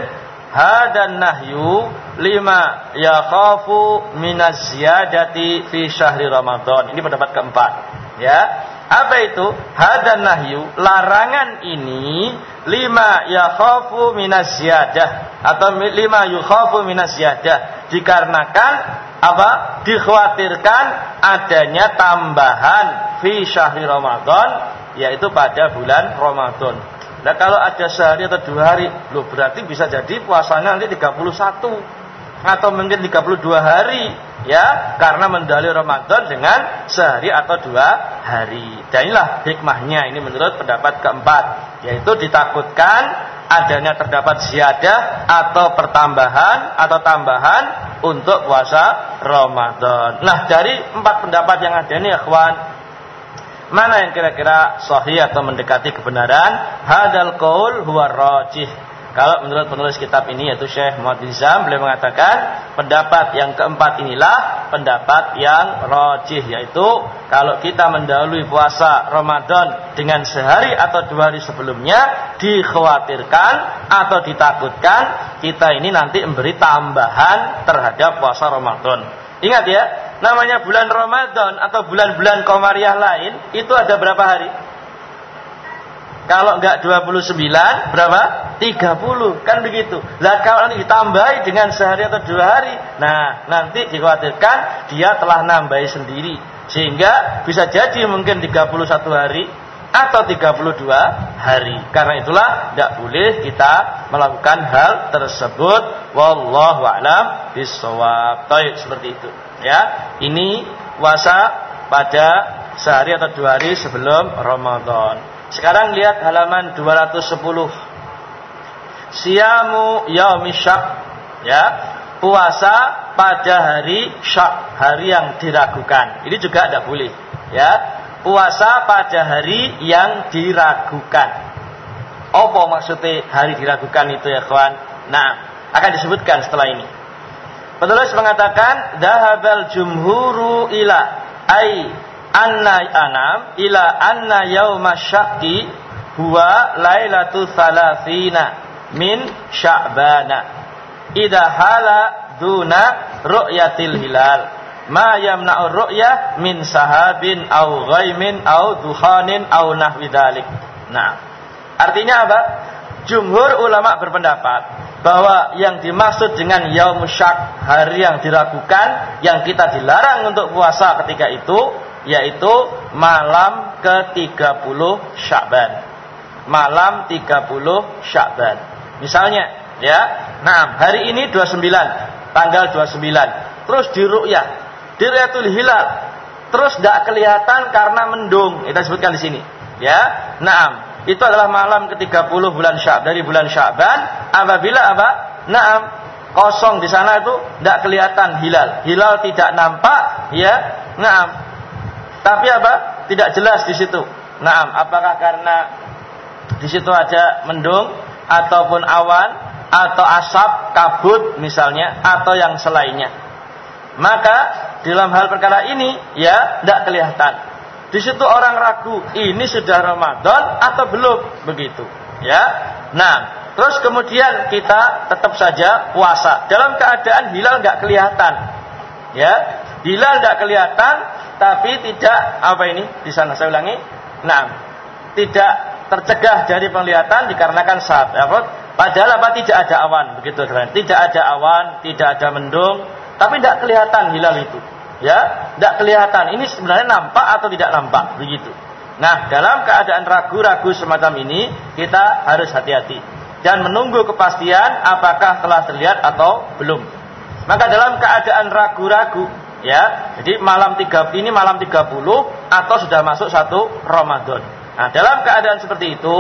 Speaker 1: hadan nahyu lima yakhafu minaz ziyadati fi syahri Ramadan. Ini pendapat keempat. Ya. Apa itu? Hadan nahyu, larangan ini lima yakhafu minaz ziyadah atau lima yukhafu minaz ziyadah, dikarenakan apa? Dikhawatirkan adanya tambahan fi syahri Ramadan, yaitu pada bulan Ramadan. Nah, kalau ada sehari atau dua hari, loh berarti bisa jadi puasanya nanti tiga puluh satu atau mungkin tiga puluh dua hari, ya, karena mendahului Ramadan dengan sehari atau dua hari. Dan inilah hikmahnya, ini menurut pendapat keempat, yaitu ditakutkan adanya terdapat ziyadah atau pertambahan atau tambahan untuk puasa Ramadan. Nah, dari empat pendapat yang ada ini, ikhwan, mana yang kira-kira sahih atau mendekati kebenaran? Hadal qaul huwa rajih. Kalau menurut penulis kitab ini yaitu Syekh Muhammad bin Zam, beliau mengatakan pendapat yang keempat inilah pendapat yang rajih, yaitu kalau kita mendahului puasa Ramadan dengan sehari atau dua hari sebelumnya, dikhawatirkan atau ditakutkan kita ini nanti memberi tambahan terhadap puasa Ramadan. Ingat ya, namanya bulan Ramadan atau bulan-bulan Qamariyah lain itu ada berapa hari? Kalau enggak dua puluh sembilan, berapa? tiga puluh, kan begitu. Lah kalau nanti ditambahi dengan sehari atau dua hari, nah nanti dikhawatirkan dia telah nambahi sendiri, sehingga bisa jadi mungkin tiga puluh satu hari atau tiga puluh dua hari. Karena itulah tidak boleh kita melakukan hal tersebut. Wallahu a'lam bishawab. Baik, seperti itu. Ya, ini puasa pada sehari atau dua hari sebelum Ramadan. Sekarang lihat halaman dua ratus sepuluh. Siyamu yaumi syak, ya, puasa pada hari syak, hari yang diragukan. Ini juga tidak boleh, ya. Puasa pada hari yang diragukan. Apa maksudnya hari diragukan itu ya kawan? Nah, akan disebutkan setelah ini. Penulis mengatakan dhahabal jumhuru ila ai anna anam ila anna yauma syaqi huwa lailatu thalathina min Sya'bana idza hala duna ru'yatil hilal ma yamna'ur ru'yah min sahabin au ghaimin au dukhanin au nahwi dzalik. Nah, artinya apa? Jumhur ulama berpendapat bahwa yang dimaksud dengan yaum syak, hari yang diragukan, yang kita dilarang untuk puasa ketika itu, yaitu malam ke tiga puluh Sya'ban. Malam tiga puluh Sya'ban. Misalnya, ya, nah hari ini dua puluh sembilan, tanggal dua puluh sembilan, terus diru'yah, diru'yatul hilal, terus tidak kelihatan karena mendung. Kita sebutkan di sini, ya. Naam, itu adalah malam ke tiga puluh bulan Sya'ban, dari bulan Sya'ban. Apabila apa? Naam, kosong di sana itu tidak kelihatan hilal. Hilal tidak nampak, ya. Naam. Tapi apa? Tidak jelas di situ. Naam, apakah karena di situ ada mendung ataupun awan atau asap kabut misalnya atau yang selainnya. Maka dalam hal perkara ini ya tidak kelihatan. Di situ orang ragu ini sudah Ramadan atau belum, begitu. Ya. Nah, terus kemudian kita tetap saja puasa dalam keadaan hilal nggak kelihatan. Ya, hilal nggak kelihatan, tapi tidak apa ini di sana saya ulangi. Nah, tidak tercegah dari penglihatan dikarenakan sahabat. Padahal apa? Tidak ada awan, begitu kan? Tidak ada awan, tidak ada mendung, tapi tidak kelihatan hilal itu. Ya, tidak kelihatan. Ini sebenarnya nampak atau tidak nampak, begitu. Nah, dalam keadaan ragu-ragu semacam ini, kita harus hati-hati dan menunggu kepastian apakah telah terlihat atau belum. Maka dalam keadaan ragu-ragu, ya, jadi malam tiga ini malam tiga puluh atau sudah masuk satu Ramadan. Nah, dalam keadaan seperti itu,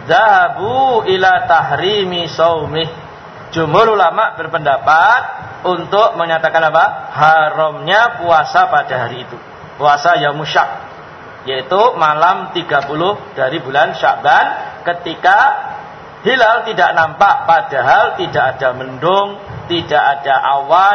Speaker 1: zahabu ila tahrimi shaumih. Jumhur ulama berpendapat untuk menyatakan apa? Haramnya puasa pada hari itu. Puasa yaum syak, yaitu malam tiga puluh dari bulan Sya'ban ketika hilal tidak nampak, padahal tidak ada mendung, tidak ada awan,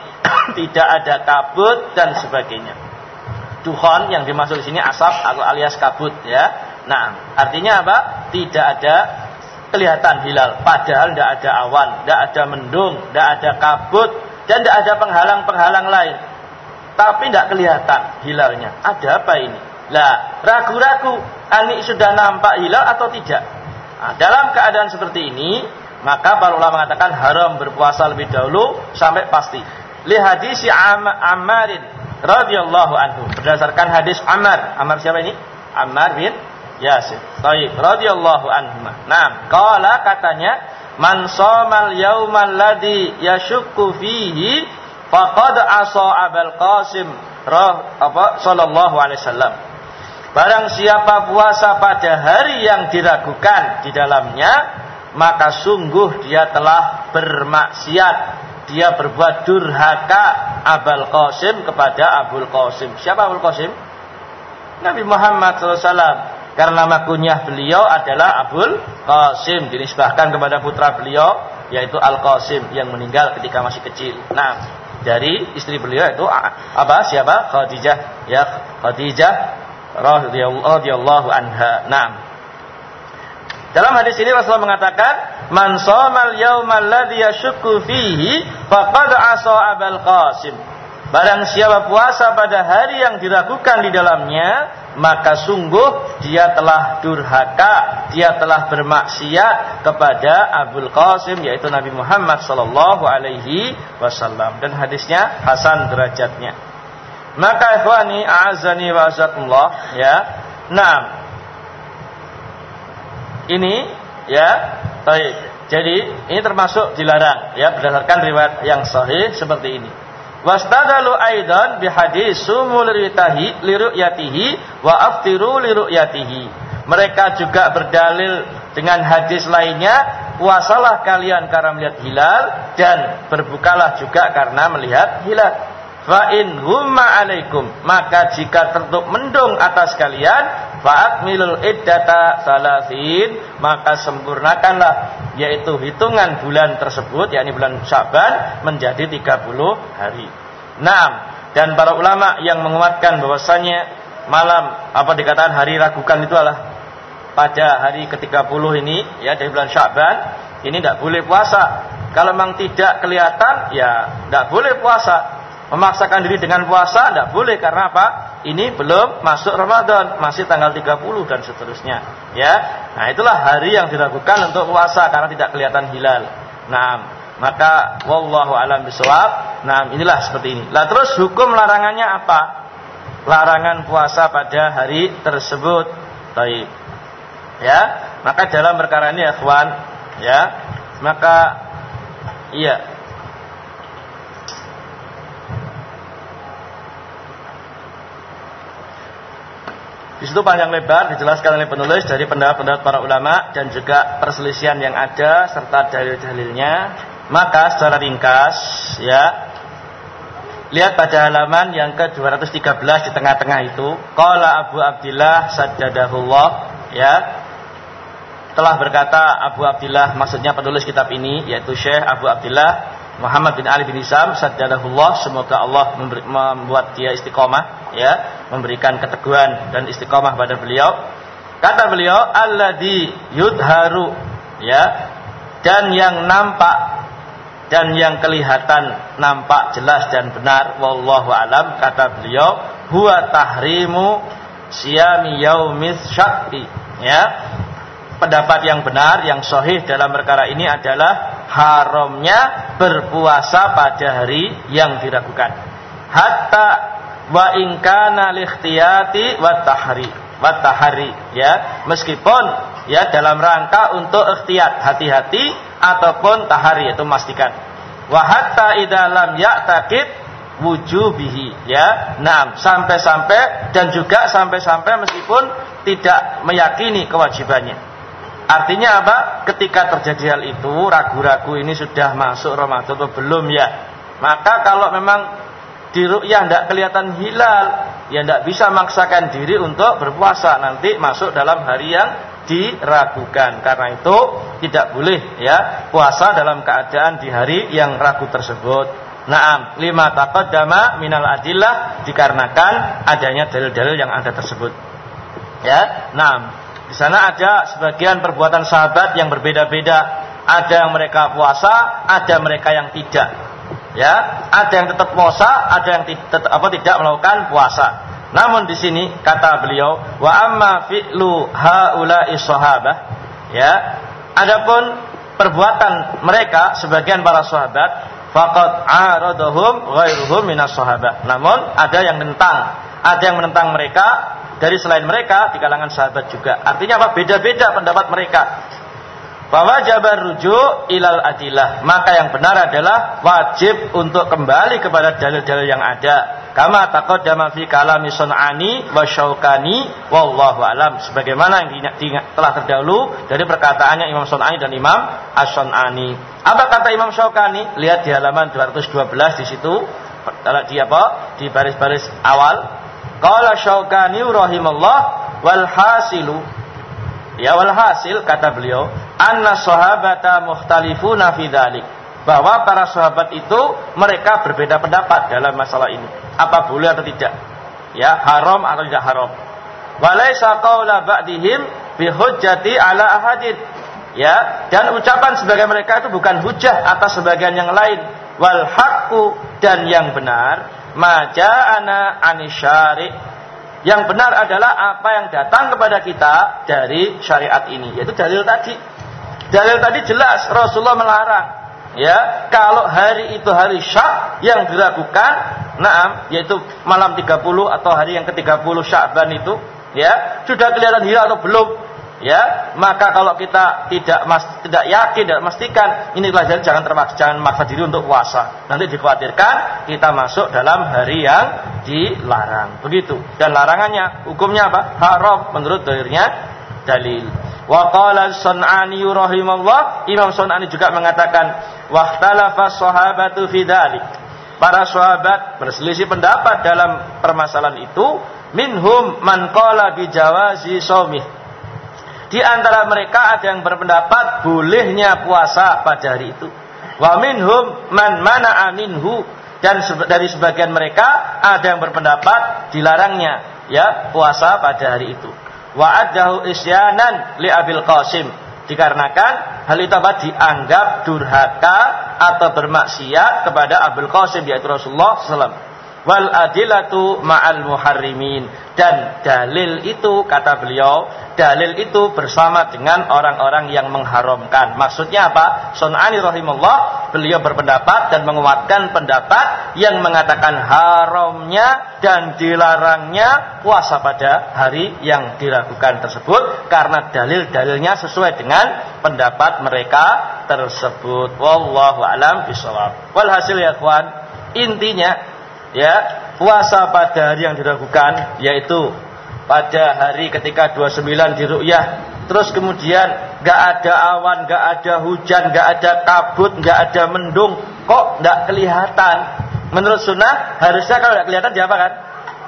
Speaker 1: tidak ada kabut dan sebagainya. Dukhon yang dimaksud di sini asap atau alias kabut, ya. Nah, artinya apa? Tidak ada kelihatan hilal, padahal tidak ada awan, tidak ada mendung, tidak ada kabut dan tidak ada penghalang-penghalang lain. Tapi tidak kelihatan hilalnya. Ada apa ini? Lah, ragu-ragu, ini sudah nampak hilal atau tidak? Nah, dalam keadaan seperti ini, maka para ulama mengatakan haram berpuasa lebih dahulu sampai pasti. Li hadisi Ammarin radhiyallahu anhu. Berdasarkan hadis Ammar. Ammar siapa ini? Ammar bin Yasir. Baik, radhiyallahu anhu. Nah, qala katanya, man shamal yaumal ladzi yashukku fihi faqad asa Abul Qasim rah apa sallallahu alaihi wasallam. Barang siapa puasa pada hari yang diragukan di dalamnya, maka sungguh dia telah bermaksiat. Dia berbuat durhaka Abul Qasim kepada Abul Qasim. Siapa Abul Qasim? Nabi Muhammad sallallahu alaihi wasallam. Karena nama kunyah beliau adalah Abul Qasim, dinisbahkan kepada putra beliau yaitu Al-Qasim yang meninggal ketika masih kecil. Nah, dari istri beliau itu apa? Siapa? Khadijah. Ya, Khadijah radhiyallahu anha. Nah, dalam hadis ini Rasulullah mengatakan, "Man shamal yaumal ladzi yashukku fihi faqad asa Abul Qasim." Barang siapa puasa pada hari yang diragukan di dalamnya, maka sungguh dia telah durhaka, dia telah bermaksiat kepada Abul Qasim yaitu Nabi Muhammad sallallahu alaihi wasallam, dan hadisnya hasan derajatnya. Maka ikhwani a'azani wa azakumullah, ya. Nah, ini ya, baik. Jadi ini termasuk dilarang ya berdasarkan riwayat yang sahih seperti ini. Wastadalu aidan bihadis sumu liru'yatihi liru'yatihi wa aftiru liru'yatihi. Mereka juga berdalil dengan hadis lainnya, puasalah kalian karena melihat hilal dan berbukalah juga karena melihat hilal. Fa in humma alaikum, maka jika tertutup mendung atas kalian, fa'akmilul iddata salasin, maka sempurnakanlah yaitu hitungan bulan tersebut, yakni bulan Sya'ban menjadi tiga puluh hari. Naam, dan para ulama yang menguatkan bahwasanya malam apa dikatakan hari ragukan itu adalah pada hari ke tiga puluh ini ya dari bulan Sya'ban, ini tidak boleh puasa. Kalau memang tidak kelihatan, ya tidak boleh puasa. Memaksakan diri dengan puasa tidak boleh, karena apa? Ini belum masuk Ramadan, masih tanggal tiga puluh dan seterusnya. Ya, nah itulah hari yang diragukan untuk puasa karena tidak kelihatan hilal. Nah, maka wallahu alam bisawab. Nah, inilah seperti ini. Lah terus hukum larangannya apa? Larangan puasa pada hari tersebut. Baik. Ya, maka dalam perkara ini ya kawan, ya, maka iya. Di situ panjang lebar dijelaskan oleh penulis dari pendapat-pendapat para ulama dan juga perselisihan yang ada serta dalil-dalilnya. Maka secara ringkas, ya, lihat pada halaman yang ke dua ratus tiga belas di tengah-tengah itu. Qala Abu Abdillah saddadahullah, ya, telah berkata Abu Abdillah, maksudnya penulis kitab ini yaitu Syekh Abu Abdillah Muhammad bin Ali bin Hisam saddadahullah, semoga Allah memberi, membuat dia istiqomah, ya, memberikan keteguhan dan istiqomah pada beliau. Kata beliau, alladzi yudharu, ya, dan yang nampak dan yang kelihatan nampak jelas dan benar, wallahu alam, kata beliau, huwa tahrimu siyami yaumis syakki, ya. Pendapat yang benar, yang sahih dalam perkara ini adalah haramnya berpuasa pada hari yang diragukan. Hatta wa in kana likhtiyati wa tahri wa tahri, ya, meskipun ya dalam rangka untuk ikhtiyat, hati-hati, ataupun tahari, yaitu memastikan. Wa hatta idza lam ya'taqid wujubihi, ya. Nah, sampai-sampai dan juga sampai-sampai meskipun tidak meyakini kewajibannya. Artinya apa? Ketika terjadi hal itu, ragu-ragu ini sudah masuk Ramadan atau belum, ya. Maka kalau memang di ru'yah tidak kelihatan hilal, ya tidak bisa maksakan diri untuk berpuasa, nanti masuk dalam hari yang diragukan. Karena itu tidak boleh, ya, puasa dalam keadaan di hari yang ragu tersebut. Naam, lima taqaddama minal adillah, dikarenakan adanya dalil-dalil yang ada tersebut. Ya, naam. Di sana ada sebagian perbuatan sahabat yang berbeda-beda. Ada yang mereka puasa, ada mereka yang tidak. Ya, ada yang tetap puasa, ada yang tetap apa tidak melakukan puasa. Namun di sini kata beliau, wa amma fi'lu haula'i sahabah, ya, adapun perbuatan mereka sebagian para sahabat, faqad aradahum ghairuhum minas sahabah. Namun ada yang menentang, ada yang menentang mereka dari selain mereka di kalangan sahabat juga. Artinya apa? Beda-beda pendapat mereka. Bahwa jabar rujuk ilal adilah, maka yang benar adalah wajib untuk kembali kepada dalil-dalil yang ada. Kama taqaddama fi kalami Sun'ani wa Syaukani wallahu alam, sebagaimana yang telah terdahulu dari perkataannya Imam Sun'ani dan Imam As-Sun'ani. Apa kata Imam Syaukani? Lihat di halaman dua ratus dua belas di situ. Di apa? Di baris-baris awal. Qala Syaukani rahimallah wal hasilu, ya, wal hasil, kata beliau, anna sahabata mukhtalifuna fi dzalik, bahwa para sahabat itu mereka berbeda pendapat dalam masalah ini, apa boleh atau tidak, ya, haram atau tidak haram. Walaisa qaula ba'dihim bi hujjati ala ahadin, ya, dan ucapan sebagian mereka itu bukan hujah atas sebagian yang lain. Wal haqqu, dan yang benar, maja'ana anisyari, yang benar adalah apa yang datang kepada kita dari syariat ini, yaitu dalil tadi. Dalil tadi jelas, Rasulullah melarang, ya, kalau hari itu hari syak yang diragukan, naam, yaitu malam tiga puluh atau hari yang ke tiga puluh Sya'ban itu, ya, sudah kelihatan hilal atau belum, ya, maka kalau kita tidak mas, tidak yakin, tidak memastikan, ini pelajaran, jangan terpaksa, jangan maksa diri untuk puasa. Nanti dikhawatirkan kita masuk dalam hari yang dilarang. Begitu. Dan larangannya, hukumnya apa? Haram menurut dalilnya dalil. Wa qala Sun'ani rahimallah, Imam Sun'ani juga mengatakan, waqtalafa sahabatu fi dzalik. Para sahabat berselisih pendapat dalam permasalahan itu. Minhum man qala bi jawazi shaumih. Di antara mereka ada yang berpendapat bolehnya puasa pada hari itu. Wa minhum man mana'a minhu, dan dari sebagian mereka ada yang berpendapat dilarangnya, ya, puasa pada hari itu. Wa addahu isyanan li Abil Qasim, dikarenakan hal itu apa? Dianggap durhaka atau bermaksiat kepada Abul Qasim yaitu Rasulullah sallallahu alaihi wasallam. Wal adilatu ma'al muharrimin, dan dalil itu kata beliau, dalil itu bersama dengan orang-orang yang mengharamkan. Maksudnya apa? Sun'ani rahimahullah, beliau berpendapat dan menguatkan pendapat yang mengatakan haramnya dan dilarangnya puasa pada hari yang diragukan tersebut karena dalil-dalilnya sesuai dengan pendapat mereka tersebut. Wallahu a'lam bishawab. Walhasil ya kawan, intinya ya, puasa pada hari yang diragukan yaitu pada hari ketika dua puluh sembilan diru'yah, terus kemudian gak ada awan, gak ada hujan, gak ada kabut, gak ada mendung, kok gak kelihatan. Menurut sunnah harusnya kalau gak kelihatan diapa kan?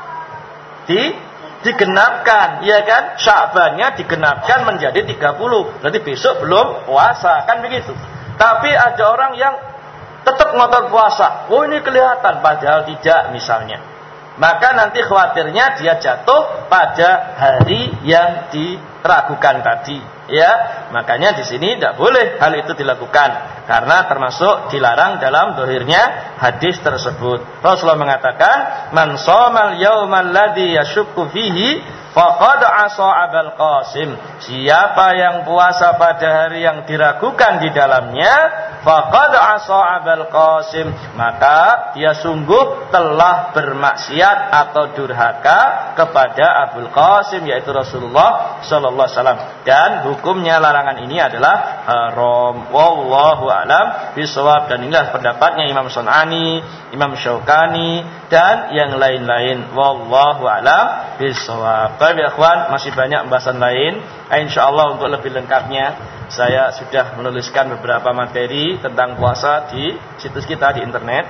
Speaker 1: Di digenapkan, ya kan? Sya'bannya digenapkan menjadi tiga puluh. Berarti besok belum puasa, kan begitu. Tapi ada orang yang tetap ngotot puasa. Oh ini kelihatan padahal tidak misalnya. Maka nanti khawatirnya dia jatuh pada hari yang diragukan tadi. Ya, makanya di sini tidak boleh hal itu dilakukan karena termasuk dilarang dalam dohirnya hadis tersebut. Rasulullah mengatakan, "Man shamal yaumal ladzi yashukku fihi faqad asa Abul Qasim." Siapa yang puasa pada hari yang diragukan di dalamnya, faqad asa Abul Qasim, maka dia sungguh telah bermaksiat atau durhaka kepada Abul Qasim yaitu Rasulullah sallallahu alaihi wasallam. Dan hukumnya larangan ini adalah haram. Wallahu a'lam bishawab. Dan inilah pendapatnya Imam Sun'ani, Imam Syaukani dan yang lain-lain. Wallahu a'lam bishawab. Baik ya ikhwan, masih banyak pembahasan lain. Insyaallah untuk lebih lengkapnya saya sudah menuliskan beberapa materi tentang puasa di situs kita di internet.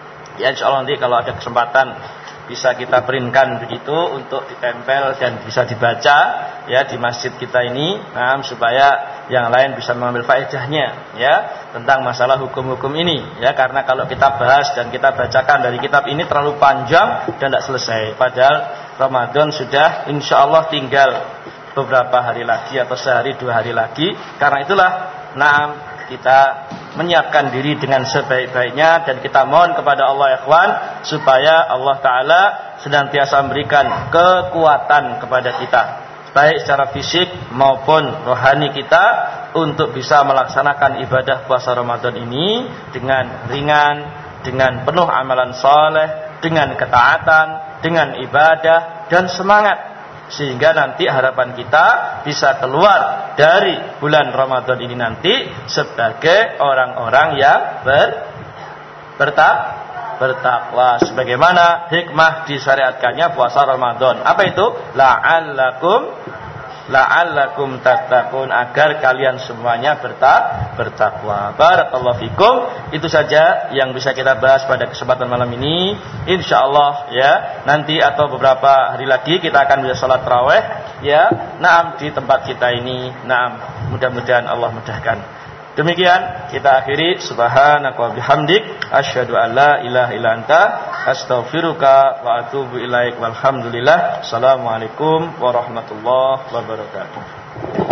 Speaker 1: Ya insyaallah nanti kalau ada kesempatan bisa kita printkan begitu untuk ditempel dan bisa dibaca ya di masjid kita ini, nah, supaya yang lain bisa mengambil faedahnya ya tentang masalah hukum-hukum ini ya, karena kalau kita bahas dan kita bacakan dari kitab ini terlalu panjang dan tidak selesai, padahal Ramadan sudah insyaallah tinggal beberapa hari lagi atau sehari dua hari lagi. Karena itulah nah kita menyiapkan diri dengan sebaik-baiknya dan kita mohon kepada Allah ya ikhwan supaya Allah Ta'ala senantiasa memberikan kekuatan kepada kita baik secara fisik maupun rohani kita untuk bisa melaksanakan ibadah puasa Ramadan ini dengan ringan, dengan penuh amalan soleh, dengan ketaatan, dengan ibadah dan semangat, sehingga nanti harapan kita bisa keluar dari bulan Ramadan ini nanti sebagai orang-orang yang ber, bertak, bertakwa, sebagaimana hikmah disyariatkannya puasa Ramadan. Apa itu? La'allakum la'allakum tattaqun, agar kalian semuanya bertak, bertakwa. Barakallahu fikum. Itu saja yang bisa kita bahas pada kesempatan malam ini. Insyaallah ya, nanti atau beberapa hari lagi kita akan bisa salat tarawih ya. Naam di tempat kita ini. Naam, mudah-mudahan Allah mudahkan. Demikian kita akhiri. Subhanaka wa bihamdik asyhadu an la ilaha illa anta astaghfiruka wa atubu ilaik. Walhamdulillah. Assalamualaikum warahmatullahi wabarakatuh.